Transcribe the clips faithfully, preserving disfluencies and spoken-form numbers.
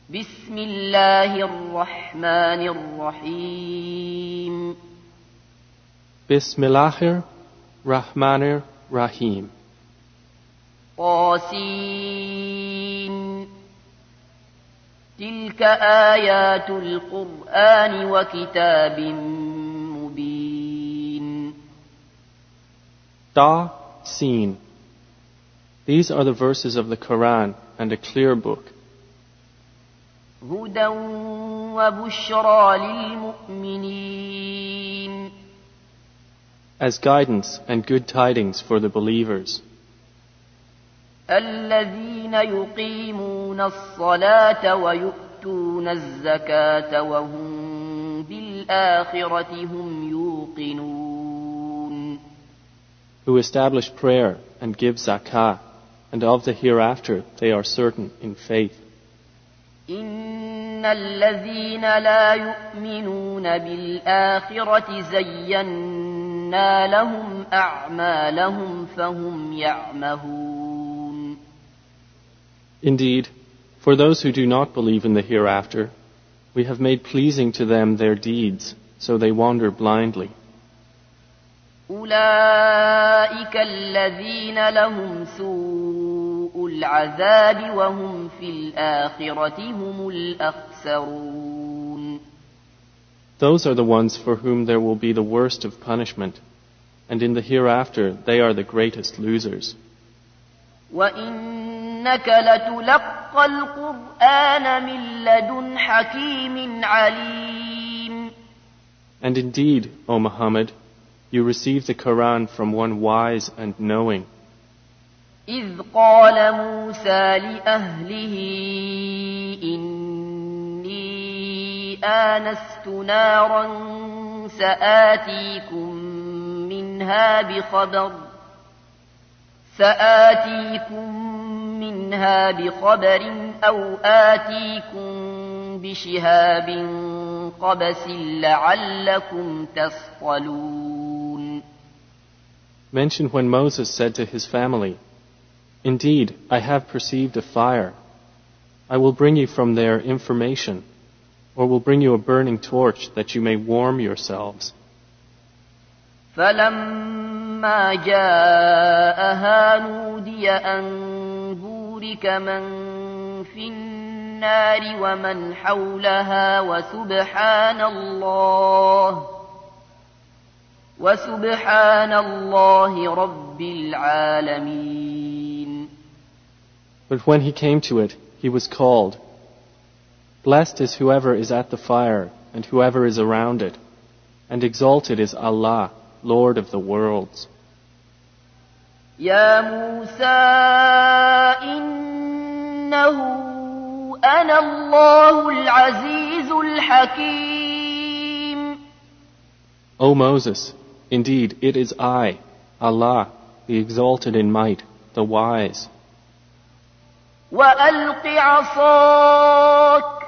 بسم الله الرحمن الرحيم بسم الله الرحمن الرحيم طاسين تلك آيات القرآن وكتاب مبين. Ta Sin. These are the verses of the Quran and a clear book. هدى وبشرى للمؤمنين. As guidance and good tidings for the believers. الذين يقيمون الصلاة ويؤتون الزكاة وهم بالآخرة هم يوقنون. Who establish prayer and give zakah, and of the hereafter they are certain in faith. إن الذين لا يؤمنون بالآخرة زينا لهم أعمالهم فهم يعمهون. Indeed, for those who do not believe in the hereafter, we have made pleasing to them their deeds, so they wander blindly. أولئك الذين لهم سوء العذاب وهم في الآخرة هم الأخسرون. Those are the ones for whom there will be the worst of punishment, and in the hereafter they are the greatest losers. وإنك لتلقى القرآن من لدن حكيم عليم. And indeed, O Muhammad, you receive the Quran from one wise and knowing. إذ قال موسى لأهله إني آنست نارا سآتيكم منها بخبر سآتيكم منها بخبر أو آتيكم بشهاب قبس لعلكم تصطلون. Mention when Moses said to his family, Indeed, I have perceived a fire. I will bring you from there information, or will bring you a burning torch that you may warm yourselves. فلما جاءها نودي أن بورك من في النار ومن حولها وسبحان الله وسبحان الله رب العالمين. But when he came to it, he was called. Blessed is whoever is at the fire and whoever is around it, and exalted is Allah, Lord of the worlds. يا موسى إنه أنا الله العزيز الحكيم. O Moses, indeed it is I, Allah, the exalted in might, the wise. وألق عصاك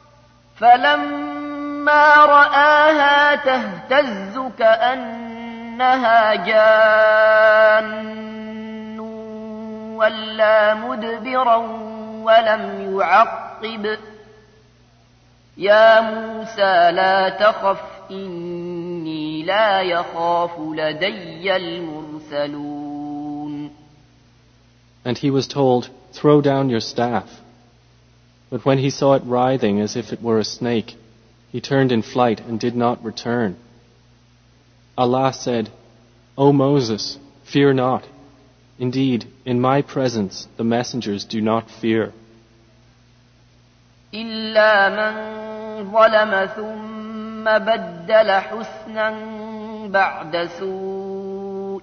فلما رآها تهتز كأنها جان ولا مدبرا ولم يعقب. يا موسى لا تخف إني لا يخاف لدي المرسلون. And he was told, Throw down your staff. But when he saw it writhing as if it were a snake, he turned in flight and did not return. Allah said, O Moses, fear not. Indeed, in my presence the messengers do not fear. إلا من ظلم ثم بدل حسنا بعد سوء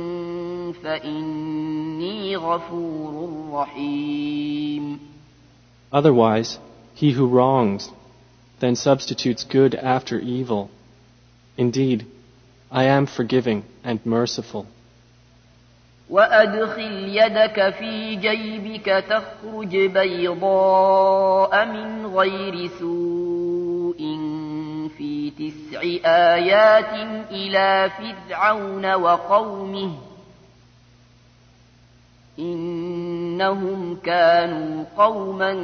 فإني غفور رحيم. Otherwise, he who wrongs, then substitutes good after evil. Indeed, I am forgiving and merciful. وأدخل يدك في جيبك تخرج بيضاء من غير سوء في تسع آيات إلى فرعون وقومه إن إنهم كانوا قوما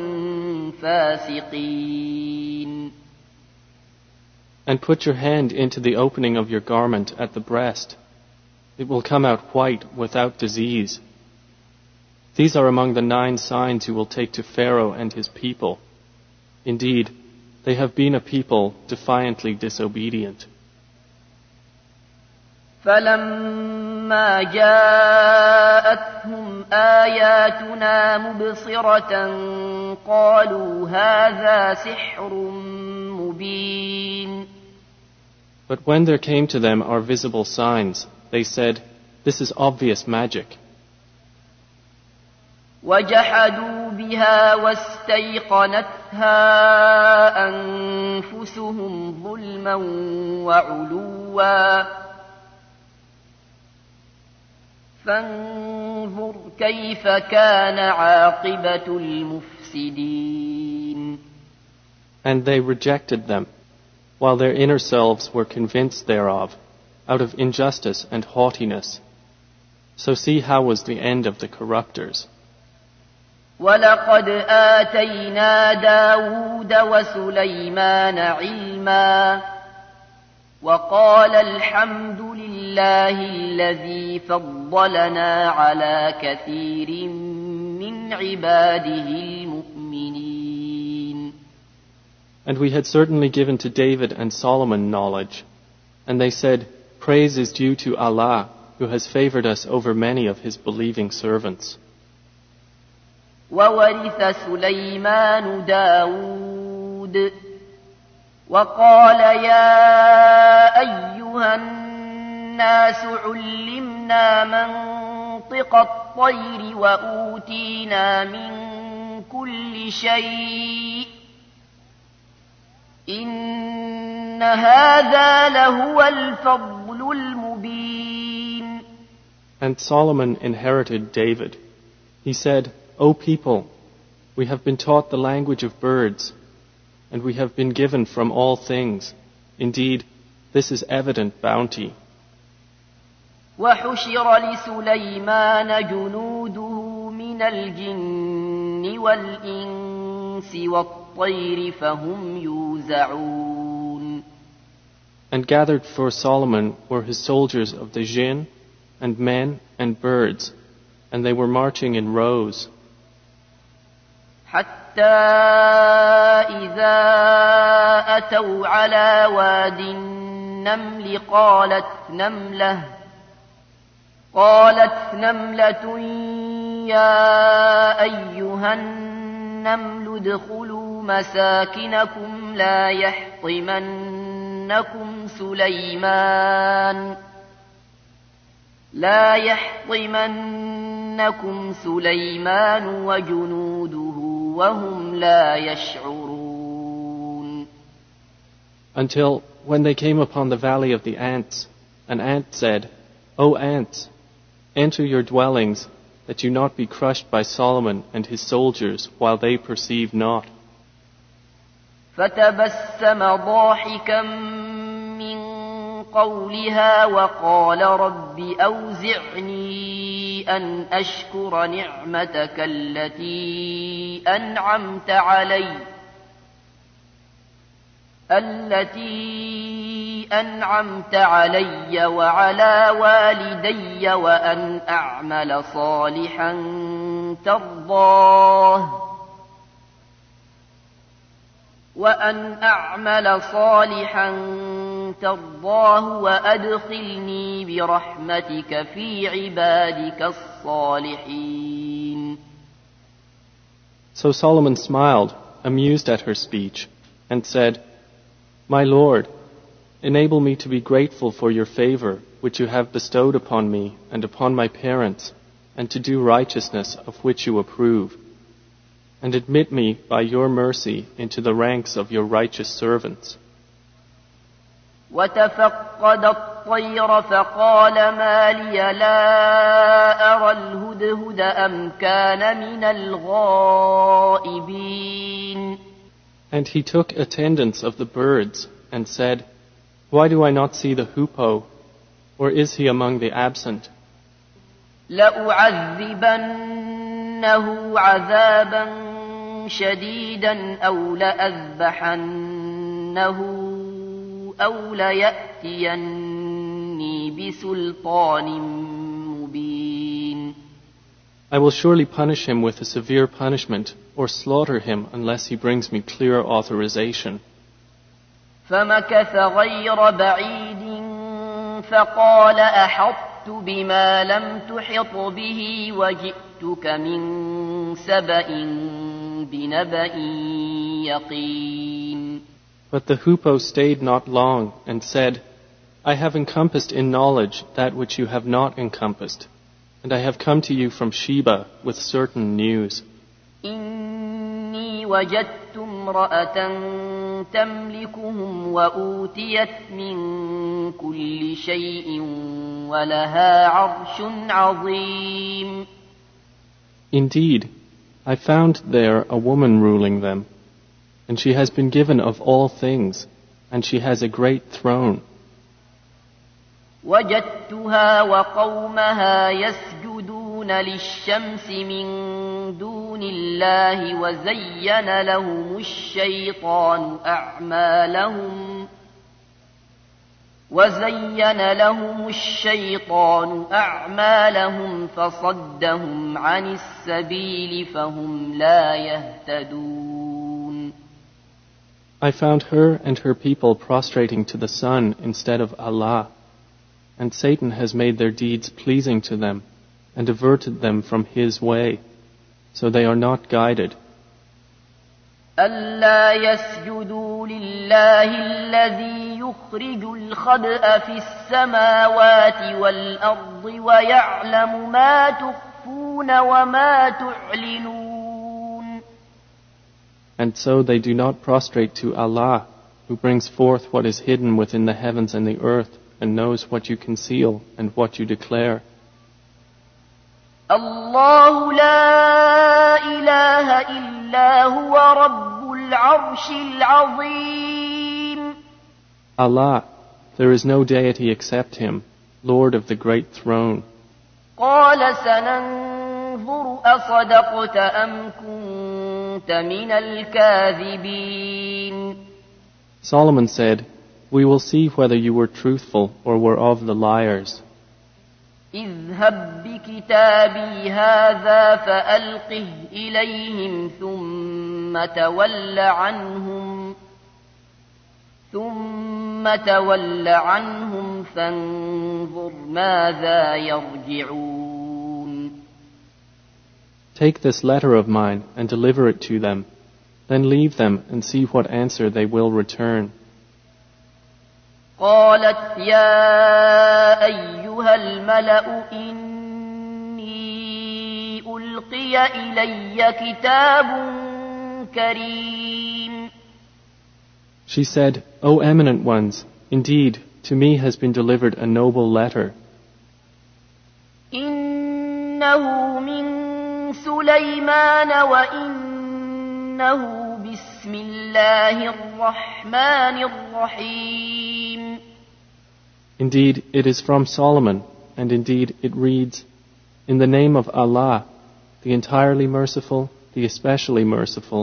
فاسقين. And put your hand into the opening of your garment at the breast. It will come out white without disease. These are among the nine signs you will take to Pharaoh and his people. Indeed, they have been a people defiantly disobedient. فَلَمَّا جَاءَتْهُمْ آيَاتُنَا مُبْصِرَةً قَالُوا هَذَا سِحْرٌ مُبِينٌ. But when there came to them our visible signs, they said, "This is obvious magic." وَجَحَدُوا بِهَا وَاسْتَيْقَنَتْهَا أَنفُسُهُمْ ظُلْمًا وَعُلُوًّا فانظر كيف كان عاقبة المفسدين. And they rejected them, while their inner selves were convinced thereof, out of injustice and haughtiness. So see how was the end of the corruptors. وَلَقَدْ آتَيْنَا دَاوُودَ وَسُلَيْمَانَ عِلْمًا وَقَالَ الْحَمْدُ لِلَّهِ الَّذِي فَضَّلَنَا عَلَى كَثِيرٍ مِّنْ عِبَادِهِ الْمُؤْمِنِينَ. And we had certainly given to David and Solomon knowledge. And they said, "Praise is due to Allah, who has favored us over many of his believing servants." وَوَرِثَ سُلَيْمَانُ دَاوُودَ وَقَالَ يَا أَيُّهَا النَّاسُ عُلِّمْنَا مَنطِقَ الطَّيْرِ وَأُوتِينَا مِنْ كُلِّ شَيْءٍ إِنَّ هَذَا لَهُوَ الْفَضْلُ الْمُبِينُ. And Solomon inherited David. He said, "O people, we have been taught the language of birds, and we have been given from all things. Indeed, this is evident bounty." وَحُشِرَ لِسُلَيْمَانَ جُنُودُهُ مِنَ الْجِنِّ وَالْإِنسِ وَالطَّيْرِ فَهُمْ يُوزَعُونَ. And gathered for Solomon were his soldiers of the jinn, and men, and birds, and they were marching in rows. حتى إذا أتوا على واد النمل قالت نملة قالت نملة يا أيها النمل ادخلوا مساكنكم لا يحطمنكم سليمان لا يحطمنكم سليمان وجنوده وهم لا يشعرون. Until when they came upon the valley of the ants, an ant said, "O ants, enter your dwellings, that you not be crushed by Solomon and his soldiers while they perceive not." فتبسم ضاحكا من قولها وقال رب أوزعني أن أشكر نعمتك التي أنعمت علي التي أنعمت علي وعلى والدي وأن أعمل صالحا ترضاه وأن أعمل صالحا ترضاه وأدخلني برحمتك في عبادك الصالحين. So Solomon smiled, amused at her speech, and said, "My Lord, enable me to be grateful for your favor, which you have bestowed upon me and upon my parents, and to do righteousness of which you approve. And admit me by your mercy into the ranks of your righteous servants." وتفقد الطير فقال ما لي لا أرى الهدهد أم كان من الغائبين. And he took attendance of the birds and said, "Why do I not see the hoopoe, or is he among the absent?" لأعذبن لأذيقنه عذابا شديدا أو لأذبحنه أو ليأتيني بسلطان مبين. I will surely punish him with a severe punishment or slaughter him unless he brings me clear authorization. فمكث غير بعيد فقال أحطت بما لم تحط به وجئتك من سبأ بنبأ يقين. But the hoopoe stayed not long and said, I have encompassed in knowledge that which you have not encompassed, and I have come to you from Sheba with certain news. إني وجدت امرأة تملكهم وأوتيت من كل شيء ولها عرش عظيم. Indeed, I found there a woman ruling them, and she has been given of all things, and she has a great throne. وجدتها وقومها يسجدون للشمس من دون الله وزين لهم الشيطان أعمالهم وزين لهم الشيطان أعمالهم فصدهم عن السبيل فهم لا يهتدون. I found her and her people prostrating to the sun instead of Allah, and Satan has made their deeds pleasing to them and diverted them from his way, so they are not guided. ألا يسجدوا لله الذي يخرج الخبأ في السماوات والأرض ويعلم ما تخفون وما تعلنون. And so they do not prostrate to Allah, who brings forth what is hidden within the heavens and the earth, and knows what you conceal and what you declare. الله لا إله إلا هو رب العرش العظيم. Allah, there is no deity except Him, Lord of the great throne. قال سننظر أصدقت أم كنت من الكاذبين. Solomon said, we will see whether you were truthful or were of the liars. اذهب بكتابي هذا فألقه إليهم ثم تول عنهم ثم تول عنهم فانظر ماذا يرجعون. Take this letter of mine and deliver it to them, then leave them and see what answer they will return. قالت يا أيها الملأ إني ألقي إلي كتاب كريم. She said, O eminent ones, indeed, to me has been delivered a noble letter. إنه من سليمان وإنه بسم الله الرحمن الرحيم. Indeed, it is from Solomon, and indeed it reads, in the name of Allah, the entirely merciful, the especially merciful.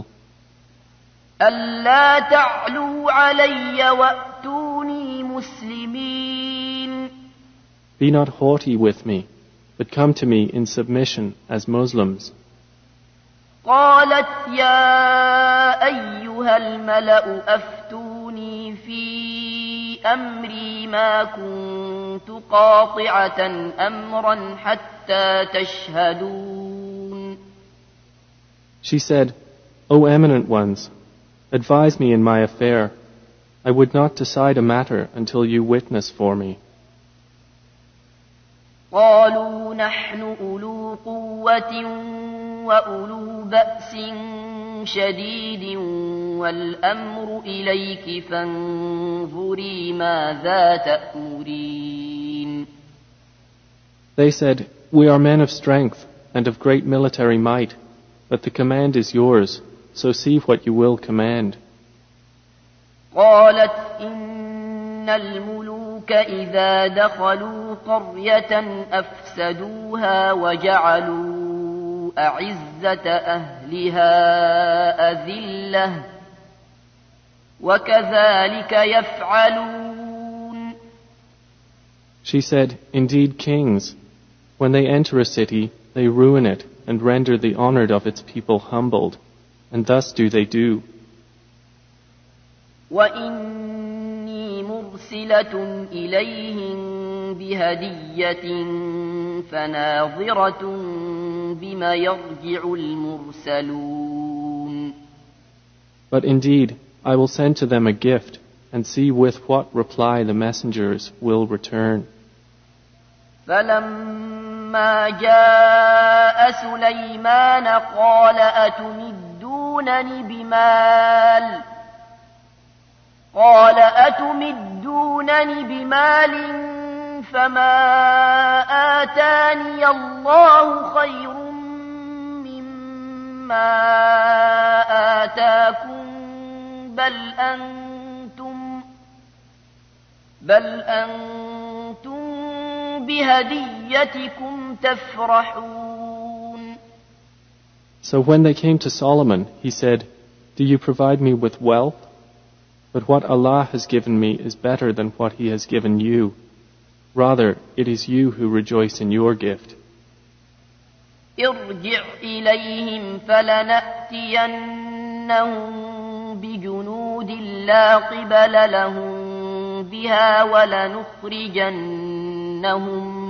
ألا تعلوا علي وأتوني مسلمين. Be not haughty with me, but come to me in submission as Muslims. قالت يا أيها الملأ أفتوني في أمري ما كنت قاطعة أمرا حتى تشهدون. She said, O eminent ones, advise me in my affair. I would not decide a matter until you witness for me. قالوا نحن أولو قوة وأولو بأس شديد والأمر إليك فانظري ماذا تأمرين. They said, we are men of strength and of great military might, but the command is yours, so see what you will command. قالت إن الملوك إذا دخلوا قرية أفسدوها وجعلوا أعزة أهلها أذلة وكذلك يفعلون. She said, Indeed, kings, when they enter a city, they ruin it and render the honored of its people humbled, and thus do they do. وإني مرسلة إليهم بهدية فناظرة بما يرجع المرسلون. But indeed, I will send to them a gift, and see with what reply the messengers will return. فلما جاء سليمان قال أتمدونني بمال قال أتمدونني بمال فما آتاني الله خير مما آتاكم بل أنتم بل أنتم بهديتكم تفرحون. So when they came to Solomon, he said, Do you provide me with wealth? But what Allah has given me is better than what He has given you. Rather, it is you who rejoice in your gift. ارجع إليهم فلنأتينهم بجنود لا قبل لهم بها ولنخرجنهم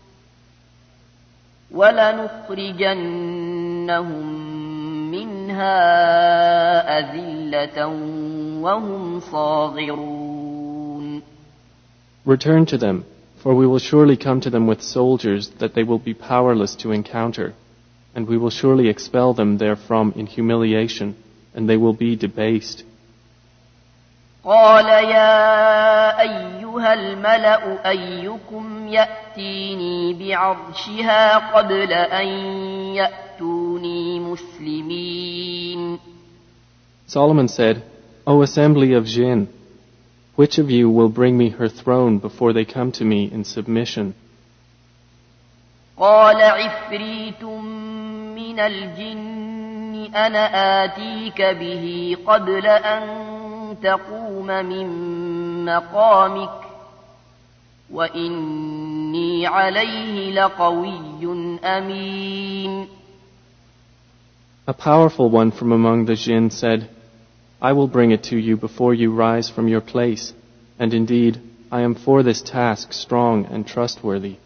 ولنخرجنهم منها أذلة وهم صاغرون. Return to them, for we will surely come to them with soldiers that they will be powerless to encounter, and we will surely expel them therefrom in humiliation, and they will be debased. قال يا أيها الملأ أيكم يأتيني بعرشها قبل أن يأتوني مسلمين. Solomon said, O assembly of jinn, which of you will bring me her throne before they come to me in submission? قال عفريت من الجن أنا آتيك به قبل أن تقوم من مقامك وإني عليه لقوي أمين. A powerful one from among the jinn said, I will bring it to you before you rise from your place, and indeed, I am for this task strong and trustworthy.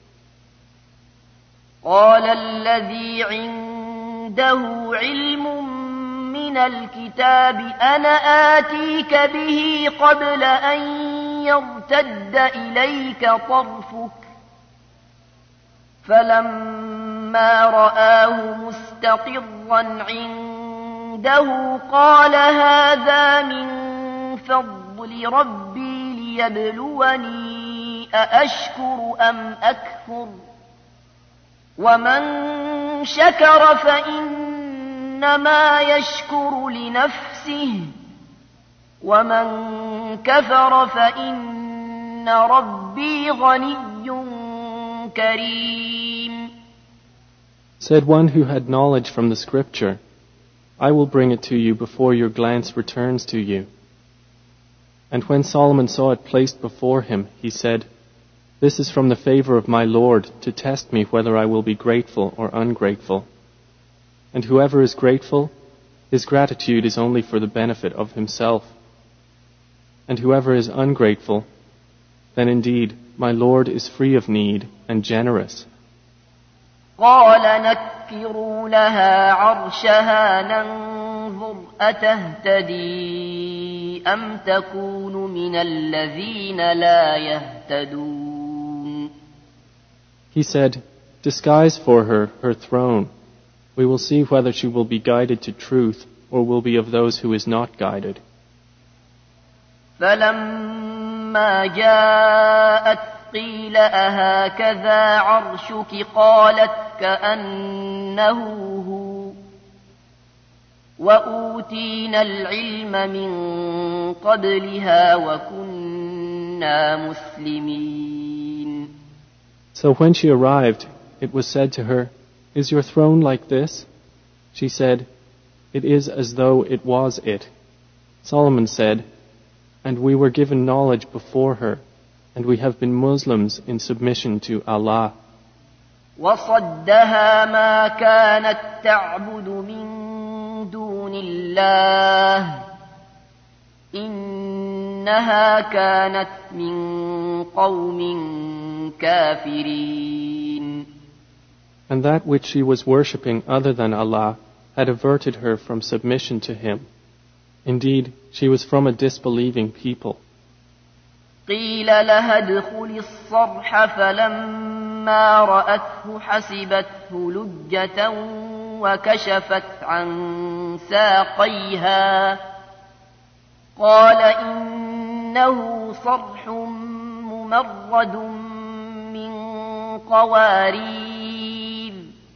قال الذي عنده علم من الكتاب أنا آتيك به قبل أن يرتد إليك طرفك فلما رآه مستقرا عنده قال هذا من فضل ربي ليبلوني أأشكر أم أكفر ومن شكر فإنما يشكر لنفسه ومن كفر فإن ربي غني كريم. Said one who had knowledge from the scripture, I will bring it to you before your glance returns to you. And when Solomon saw it placed before him, he said, This is from the favor of my Lord to test me whether I will be grateful or ungrateful. And whoever is grateful, his gratitude is only for the benefit of himself. And whoever is ungrateful, then indeed my Lord is free of need and generous. قال نكروا لها عرشها ننظر أتهتدي أم تكون من الذين لا يهتدون. He said, Disguise for her her throne. We will see whether she will be guided to truth or will be of those who is not guided. فلما جاءت قيل أهكذا عرشك قالت كأنه هو وأوتينا العلم من قبلها وكنا مسلمين. So when she arrived, it was said to her, Is your throne like this? She said, "It is as though it was it." Solomon said, "And we were given knowledge before her, and we have been Muslims in submission to Allah." وصدها ما كانت تعبد من دون الله إنها كانت من قوم كافرين. And that which she was worshipping other than Allah had averted her from submission to Him. Indeed, she was from a disbelieving people. قيل لها ادخلي الصرح فلما رأته حسبته لجة وكشفت عن ساقيها قال إنه صرح ممرد من قوارير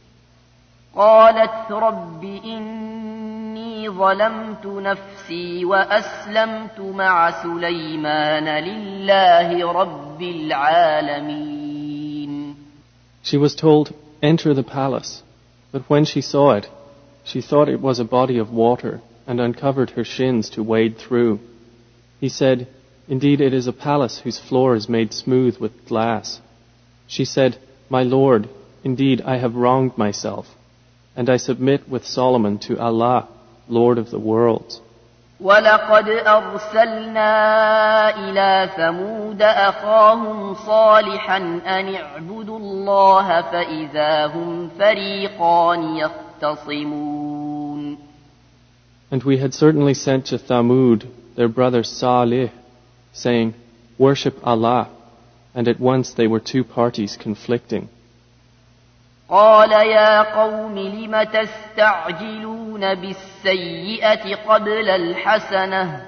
قالت رب إني ظلمت نفسي وأسلمت مع سليمان لله رب العالمين. She was told, "Enter the palace." But when she saw it, she thought it was a body of water and uncovered her shins to wade through. He said, "Indeed it is a palace whose floor is made smooth with glass." She said, "My Lord, indeed I have wronged myself, and I submit with Solomon to Allah, Lord of the worlds." وَلَقَدْ أَرْسَلْنَا إِلَى ثَمُودَ أَخَاهُمْ صَالِحًا أَنِ اعْبُدُوا اللَّهَ فَإِذَا هُمْ فَرِيقَانِ يَخْتَصِمُونَ. And we had certainly sent to Thamud their brother Salih, saying, "Worship Allah," and at once they were two parties conflicting. قال يا قوم لم تستعجلون بالسيئة قبل الحسنة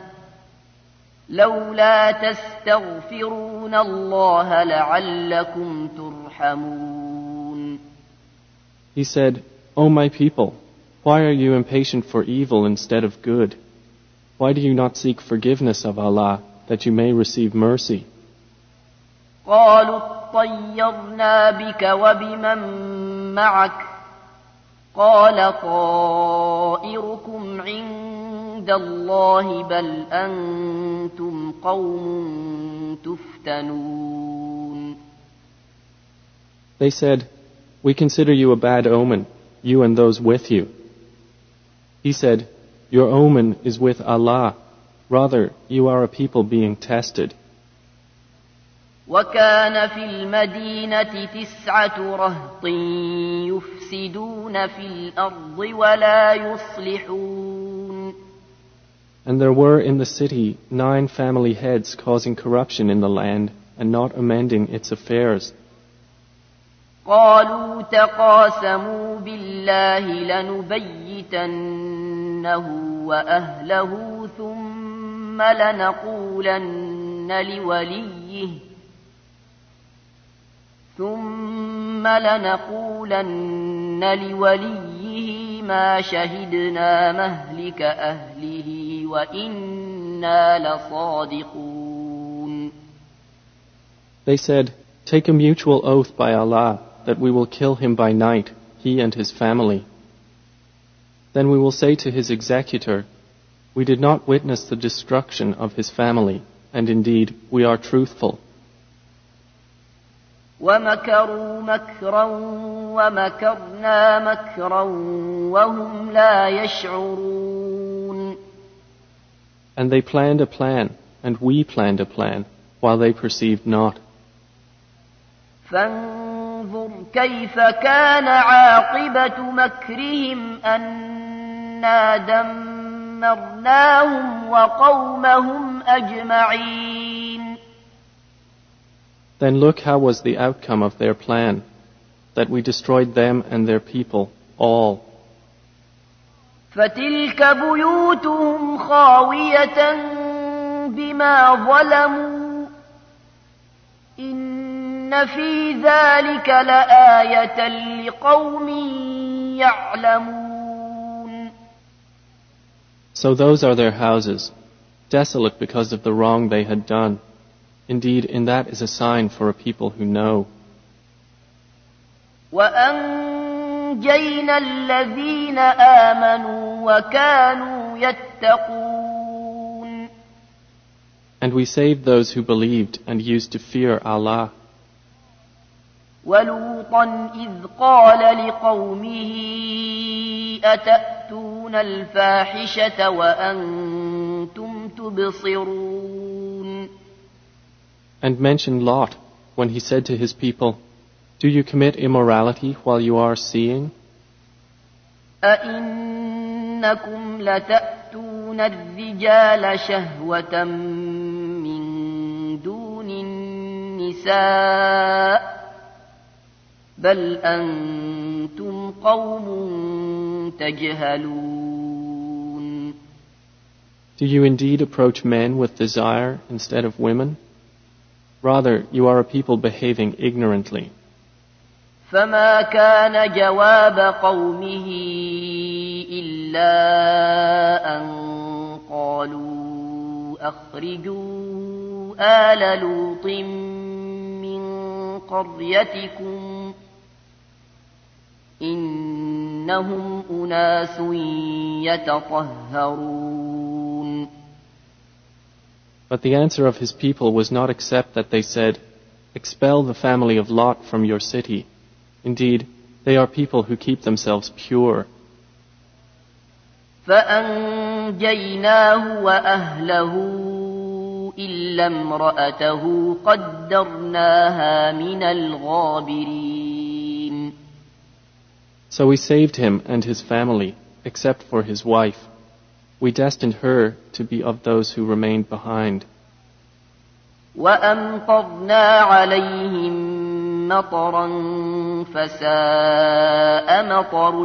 لولا تستغفرون الله لعلكم ترحمون. He said, "O my people, why are you impatient for evil instead of good? Why do you not seek forgiveness of Allah that you may receive mercy?" قالوا اطيرنا بك وبمن معك قال طائركم عند الله بل أنتم قوم تفتنون. They said, "We consider you a bad omen, you and those with you." He said, "Your omen is with Allah. Rather, you are a people being tested." وكان في المدينة تسعة رهط يفسدون في الأرض ولا يصلحون. And there were in the city nine family heads causing corruption in the land and not amending its affairs. قالوا تقاسموا بالله لنبيتنه وأهله ثم لنقولن لوليه ثم لنقولن لوليه ما شهدنا مهلك أهله وإنا لصادقون. They said, "Take a mutual oath by Allah that we will kill him by night, he and his family. Then we will say to his executor, we did not witness the destruction of his family, and indeed we are truthful." وَمَكَرُوا مَكْرًا وَمَكَرْنَا مَكْرًا وَهُمْ لَا يَشْعُرُونَ. And they planned a plan, and we planned a plan, while they perceived not. فانظر كيف كان عاقبة مكرهم أنا دمرناهم وقومهم أجمعين. Then look how was the outcome of their plan, that we destroyed them and their people, all. فتلك بيوتهم خاوية بما ظلموا إن في ذلك لآية لقوم يعلمون. So those are their houses, desolate because of the wrong they had done. Indeed, in that is a sign for a people who know. وأنكروا وأنجينا الذين آمنوا وكانوا يتقون. And we saved those who believed and used to fear Allah. ولوطا إذ قال لقومه أتأتون الفاحشة وأنتم تبصرون. And mention Lot when he said to his people, do you commit immorality while you are seeing? أئنكم لتأتون الرجال شهوة من دون النساء بل أنتم قوم تجهلون. Do you indeed approach men with desire instead of women? Rather, you are a people behaving ignorantly. فما كان جواب قومه إلا أن قالوا أخرجوا آل لوط من قريتكم إنهم أناس يتطهرون. But the answer of his people was not except that they said, expel the family of Lot from your city. Indeed, they are people who keep themselves pure. فأنجيناه وأهله إلا امرأته قدرناها من الغابرين. So we saved him and his family, except for his wife. We destined her to be of those who remained behind. وأمطرنا عليهم مطرا فساء مطر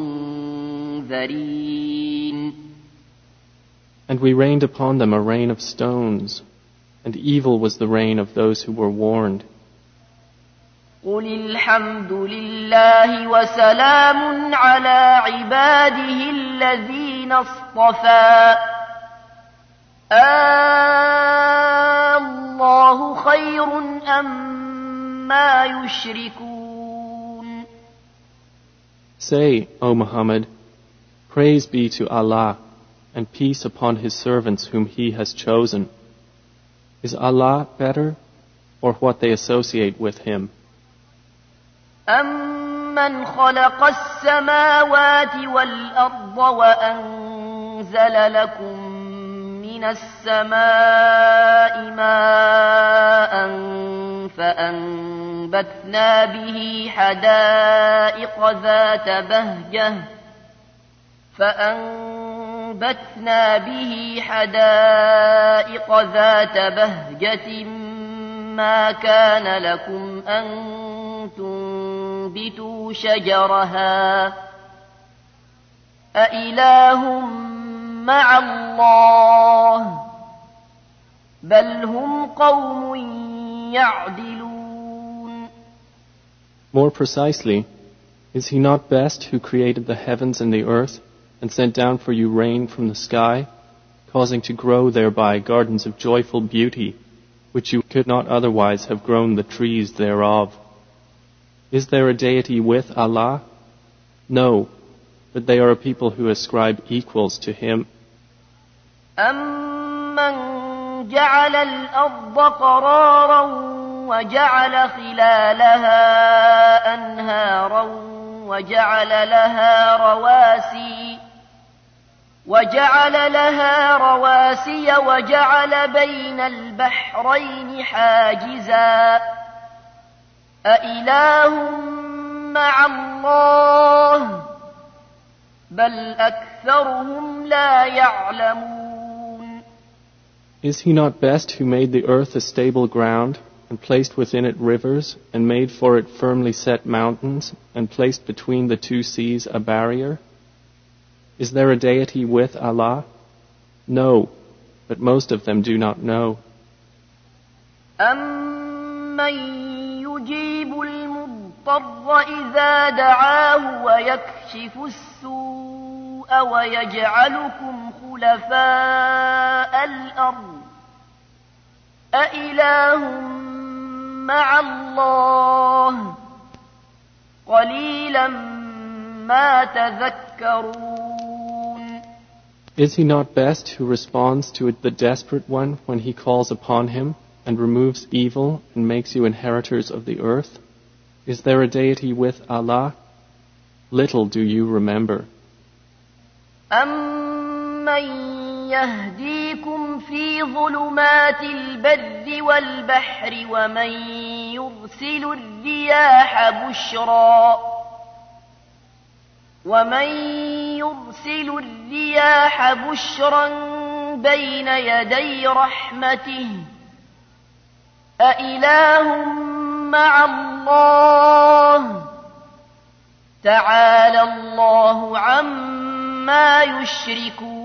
المنذرين. And we rained upon them a rain of stones, and evil was the rain of those who were warned. قل الحمد لله وسلام على عباده الذين اصطفى الله خير أما يشركون. Say, O Muhammad, praise be to Allah, and peace upon His servants whom He has chosen. Is Allah better, or what they associate with Him? أَمَّنْ خَلَقَ السَّمَاوَاتِ وَالْأَرْضَ وَأَنزَلَ لَكُم مِّنَ السَّمَاءِ مَاءً فَأَنبَتْنَا بِهِ حَدَائِقَ ذَاتَ بَهْجَةٍ فَأَنبَتْنَا بِهِ حَدَائِقَ ذَاتَ بَهْجَةٍ ما كان لكم أن تنبتوا شجرها أإله مع الله بل هم قوم يعدلون. More precisely, is He not best who created the heavens and the earth and sent down for you rain from the sky, causing to grow thereby gardens of joyful beauty, which you could not otherwise have grown the trees thereof? Is there a deity with Allah? No, but they are a people who ascribe equals to Him. أَمَّنْ جَعَلَ الْأَرْضَ قَرَارًا وَجَعَلَ خِلَالَهَا أَنْهَارًا وَجَعَلَ لَهَا رواسي وجعل لها رواسي وجعل بين البحرين حاجزا أإله مع الله بل أكثرهم لا يعلمون. Is He not best who made the earth a stable ground and placed within it rivers and made for it firmly set mountains and placed between the two seas a barrier? Is there a deity with Allah? No, but most of them do not know. أَمَّن يُجِيبُ الْمُضْطَرَّ إِذَا دَعَاهُ وَيَكْشِفُ السُّوءَ وَيَجْعَلُكُمْ خُلَفَاءَ الْأَرْضِ أَإِلَٰهٌ مَّعَ اللَّهِ قَلِيلًا ما تذكرون. Is he not best who responds to the desperate one when he calls upon him and removes evil and makes you inheritors of the earth? Is there a deity with Allah? Little do you remember. أَمَّن يهديكم في ظلمات البر والبحر ومن يرسل الرياح بشرا ومن يرسل الرياح بشرا بين يدي رحمته أإله مع الله تعالى الله عما يشركون.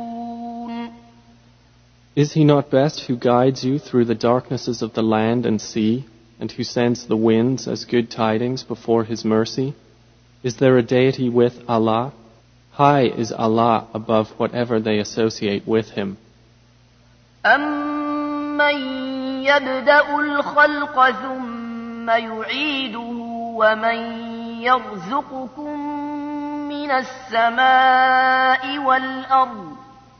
Is he not best who guides you through the darknesses of the land and sea, and who sends the winds as good tidings before his mercy? Is there a deity with Allah? High is Allah above whatever they associate with him. أَمَّن يَبْدَأُ الْخَلْقَ ثُمَّ يُعِيدُهُ وَمَن يَرْزُقُكُم مِّنَ السَّمَاءِ وَالْأَرْضِ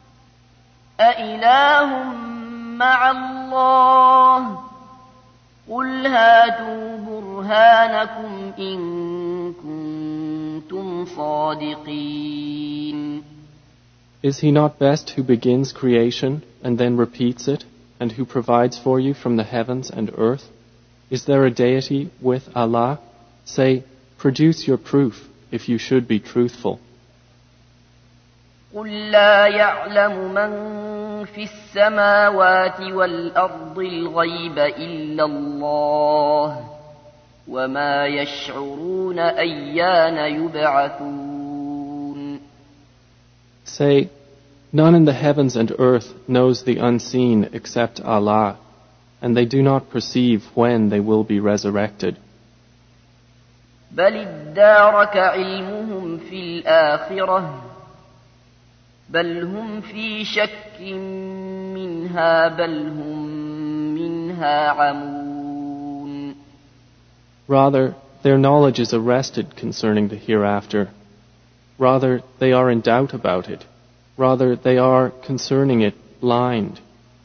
أإله مع الله قل هاتوا برهانكم إن كنتم صادقين. Is he not best who begins creation and then repeats it, and who provides for you from the heavens and earth? Is there a deity with Allah? Say, produce your proof if you should be truthful. قل لا يعلم من في السماوات والأرض الغيب إلا الله وما يشعرون أيان يبعثون. Say, none in the heavens and earth knows the unseen except Allah, and they do not perceive when they will be resurrected. بل ادارك علمهم في الآخرة بل هم في شك منها بل هم منها عمون. Rather, their knowledge is arrested concerning the hereafter. Rather, they are in doubt about it. Rather, they are, concerning it, blind.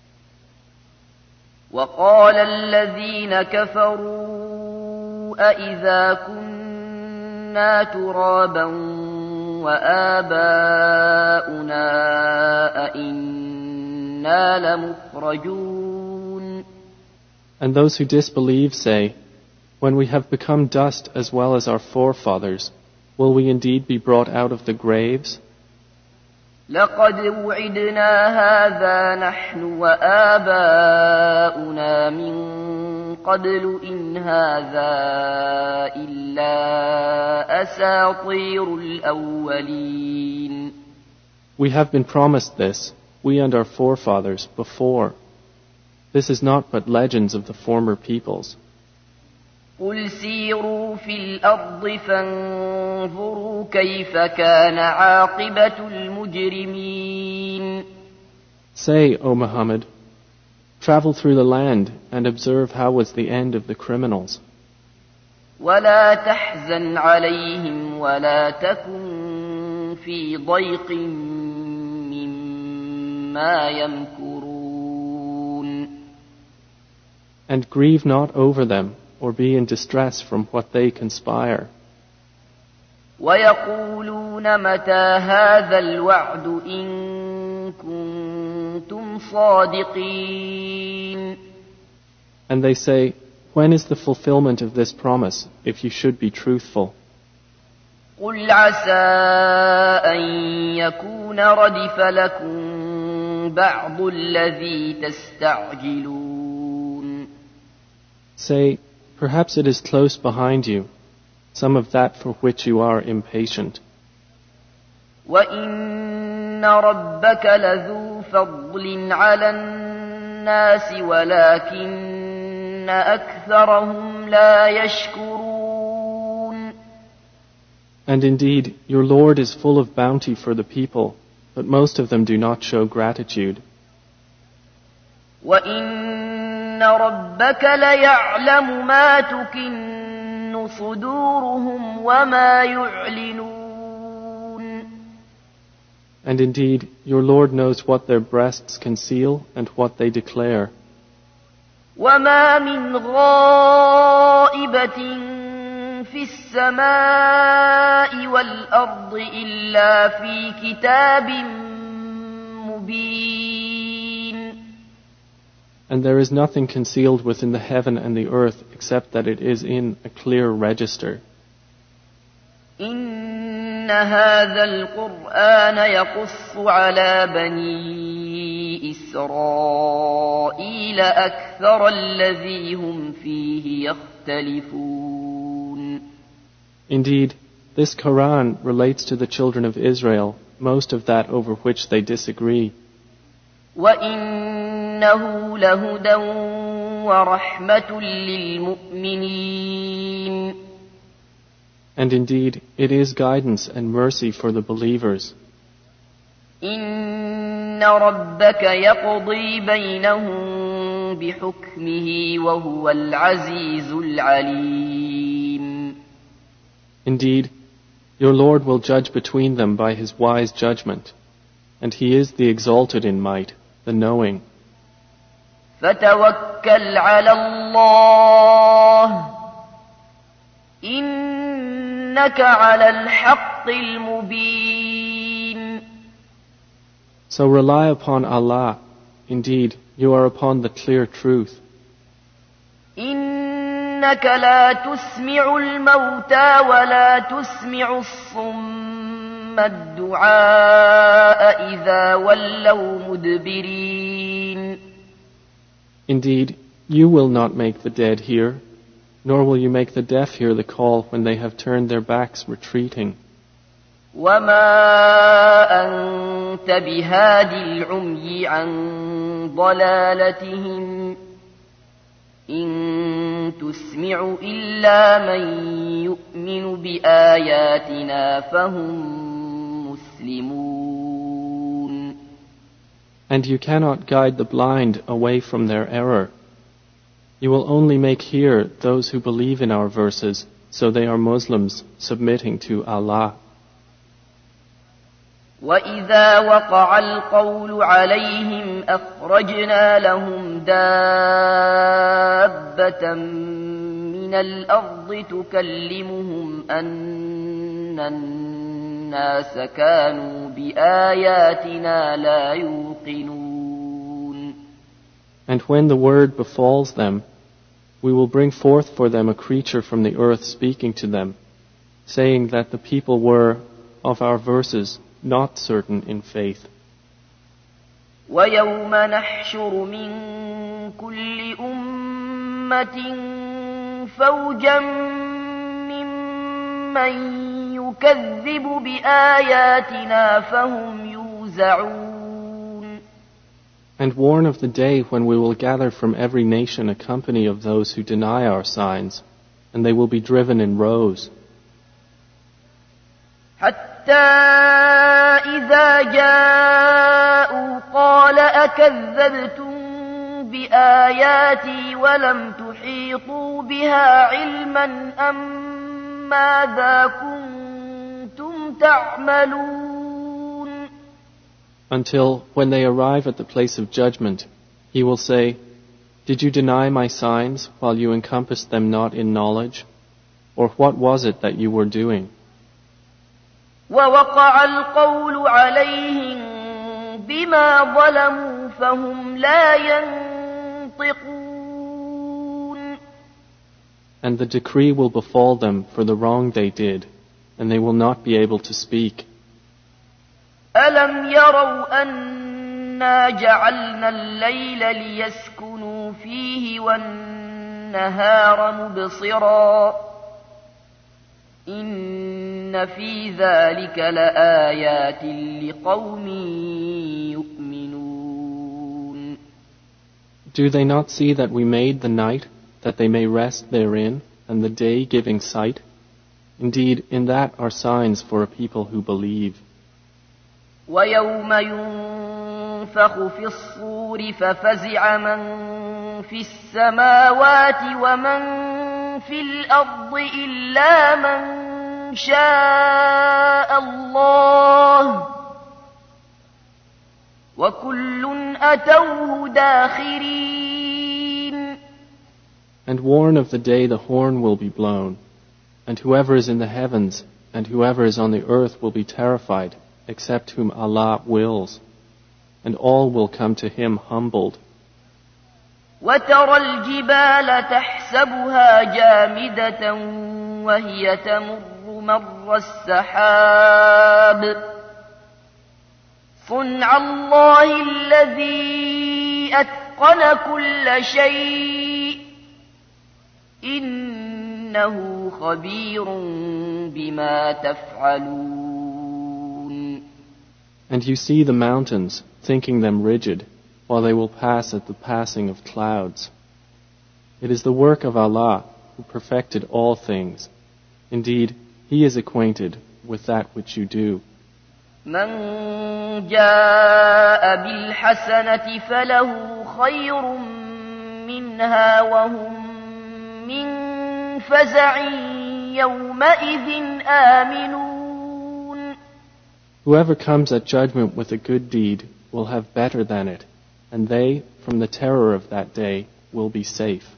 وقال الذين كفروا أإذا كنا ترابا وآباؤنا أئنا لمخرجون. And those who disbelieve say, when we have become dust as well as our forefathers, will we indeed be brought out of the graves? لقد وعدنا هذا نحن وآباؤنا من قبل إن هذا إلا أساطير الأولين. We have been promised this, we and our forefathers, before. This is not but legends of the former peoples. قل سيروا في الأرض فانظروا كيف كان عاقبة المجرمين. Say, O Muhammad, travel through the land and observe how was the end of the criminals. ولا تحزن عليهم ولا تكن في ضيق مما يمكرون. And grieve not over them, or be in distress from what they conspire. ويقولون متى هذا الوعد إن كنتم صادقين. And they say, when is the fulfillment of this promise, if you should be truthful? قل عسى أن يكون ردف لكم بعض الذي تستعجلون. Say, perhaps it is close behind you, some of that for which you are impatient. وَإِنَّ رَبَّكَ لَذُو فَضْلٍ عَلَى النَّاسِ وَلَكِنَّ أَكْثَرَهُمْ لَا يَشْكُرُونَ. And indeed, your Lord is full of bounty for the people, but most of them do not show gratitude. وَإِنَّ رَبَّكَ لَيَعْلَمُ مَا تُكِنُّ صُدُورُهُمْ وَمَا يُعْلِنُونَ. And indeed, your Lord knows what their breasts conceal and what they declare. وما من غائبة في السماء والأرض إلا في كتاب مبين. And there is nothing concealed within the heaven and the earth except that it is in a clear register. إن هذا القرآن يقص على بني إسرائيل أكثر الذي هم فيه يختلفون. Indeed, this Quran relates to the children of Israel most of that over which they disagree. وإنه لهدى ورحمة للمؤمنين. And indeed, it is guidance and mercy for the believers. إن ربك يقضي بينهم بحكمه وهو العزيز العليم. Indeed, your Lord will judge between them by his wise judgment, and he is the exalted in might, the knowing. فتوكل على الله إنك على الحق المبين. So rely upon Allah. Indeed, you are upon the clear truth. إنك لا تسمع الموتى ولا تسمع الصم الدعاء إذا ولوا مدبرين. Indeed, you will not make the dead hear, nor will you make the deaf hear the call when they have turned their backs retreating. وما أنت بهاد العمي عن ضلالتهم إن تسمع إلا من يؤمن بآياتنا فهم مسلمون. And you cannot guide the blind away from their error. You will only make hear those who believe in our verses, so they are Muslims submitting to Allah. وإذا وقع القول عليهم أخرجنا لهم دابة من الأرض تكلمهم أن الناس كانوا بآياتنا لا يوقنون. And when the word befalls them, we will bring forth for them a creature from the earth speaking to them, saying that the people were, of our verses, not certain in faith. ويوم نحشر من كل أمة فوجا ممن يكذب بآياتنا فهم يوزعون. And warn of the day when we will gather from every nation a company of those who deny our signs, and they will be driven in rows. حتى إذا جاءوا قال أكذبتم بآياتي ولم تحيطوا بها علما أم ماذا كنتم تعملون. Until, when they arrive at the place of judgment, he will say, Did you deny my signs while you encompassed them not in knowledge? Or what was it that you were doing? ووقع القول عليهم بما ظلموا فهم لا ينطقون. And the decree will befall them for the wrong they did, and they will not be able to speak. ألم يروا أنا جعلنا الليل ليسكنوا فيه والنهار مبصرا إن في ذلك لآيات لقوم يؤمنون. Do they not see that we made the night, that they may rest therein, and the day giving sight? Indeed, in that are signs for a people who believe. ويوم ينفخ في الصور ففزع من في السماوات ومن في الأرض إلا من شاء الله وكل أتوه داخرين. And warn of the day the horn will be blown, and whoever is in the heavens and whoever is on the earth will be terrified, except whom Allah wills, and all will come to Him humbled. وترى الجبال تحسبها جامدة وهي تمر مر السحاب صنع الله الذي أتقن كل شيء إنه خبير بما تفعلون. And you see the mountains, thinking them rigid, while they will pass at the passing of clouds. It is the work of Allah, who perfected all things. Indeed, He is acquainted with that which you do. من جاء بالحسنة فله خير منها وهم من فزع يومئذ آمنون. Whoever comes at judgment with a good deed will have better than it, and they, from the terror of that day, will be safe.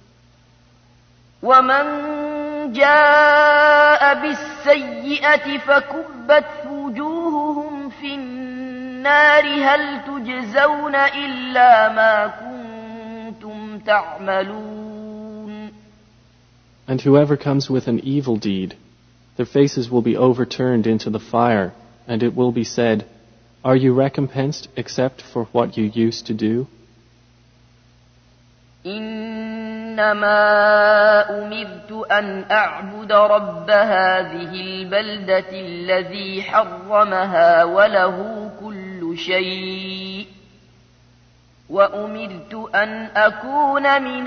ومن جاء بالسيئة فكبت وجوههم في النار هل تجزون إلا ما كنتم تعملون. And whoever comes with an evil deed, their faces will be overturned into the fire, and it will be said, "Are you recompensed except for what you used to do?" إنما أمرت أن أعبد رب هذه البلدة الذي حرمها وله كل شيء وأمرت أن أكون من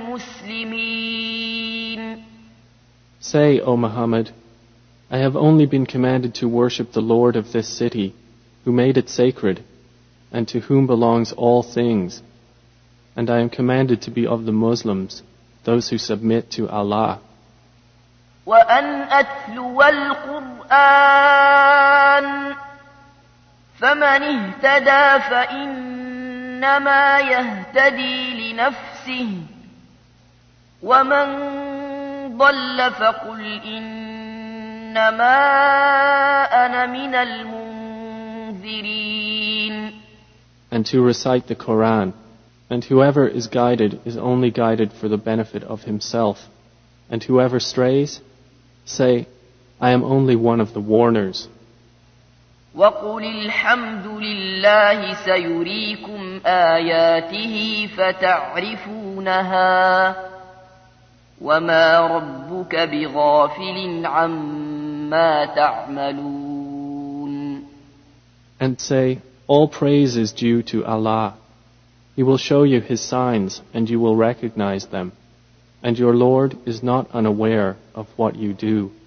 المسلمين. Say, O Muhammad, I have only been commanded to worship the Lord of this city, who made it sacred, and to whom belongs all things. And I am commanded to be of the Muslims, those who submit to Allah. وأن أتلو القرآن فمن اهتدى فإنما يهتدي لنفسه ومن ضل فقل إنما أنا من المنذرين. And to recite the Quran. And whoever is guided is only guided for the benefit of himself. And whoever strays, say, I am only one of the warners. وَقُلِ الْحَمْدُ لِلَّهِ سَيُرِيكُمْ آيَاتِهِ فَتَعْرِفُونَهَا وَمَا رَبُّكَ بِغَافِلٍ عَمَّا تَعْمَلُونَ. And say, all praise is due to Allah. He will show you His signs, and you will recognize them. And your Lord is not unaware of what you do.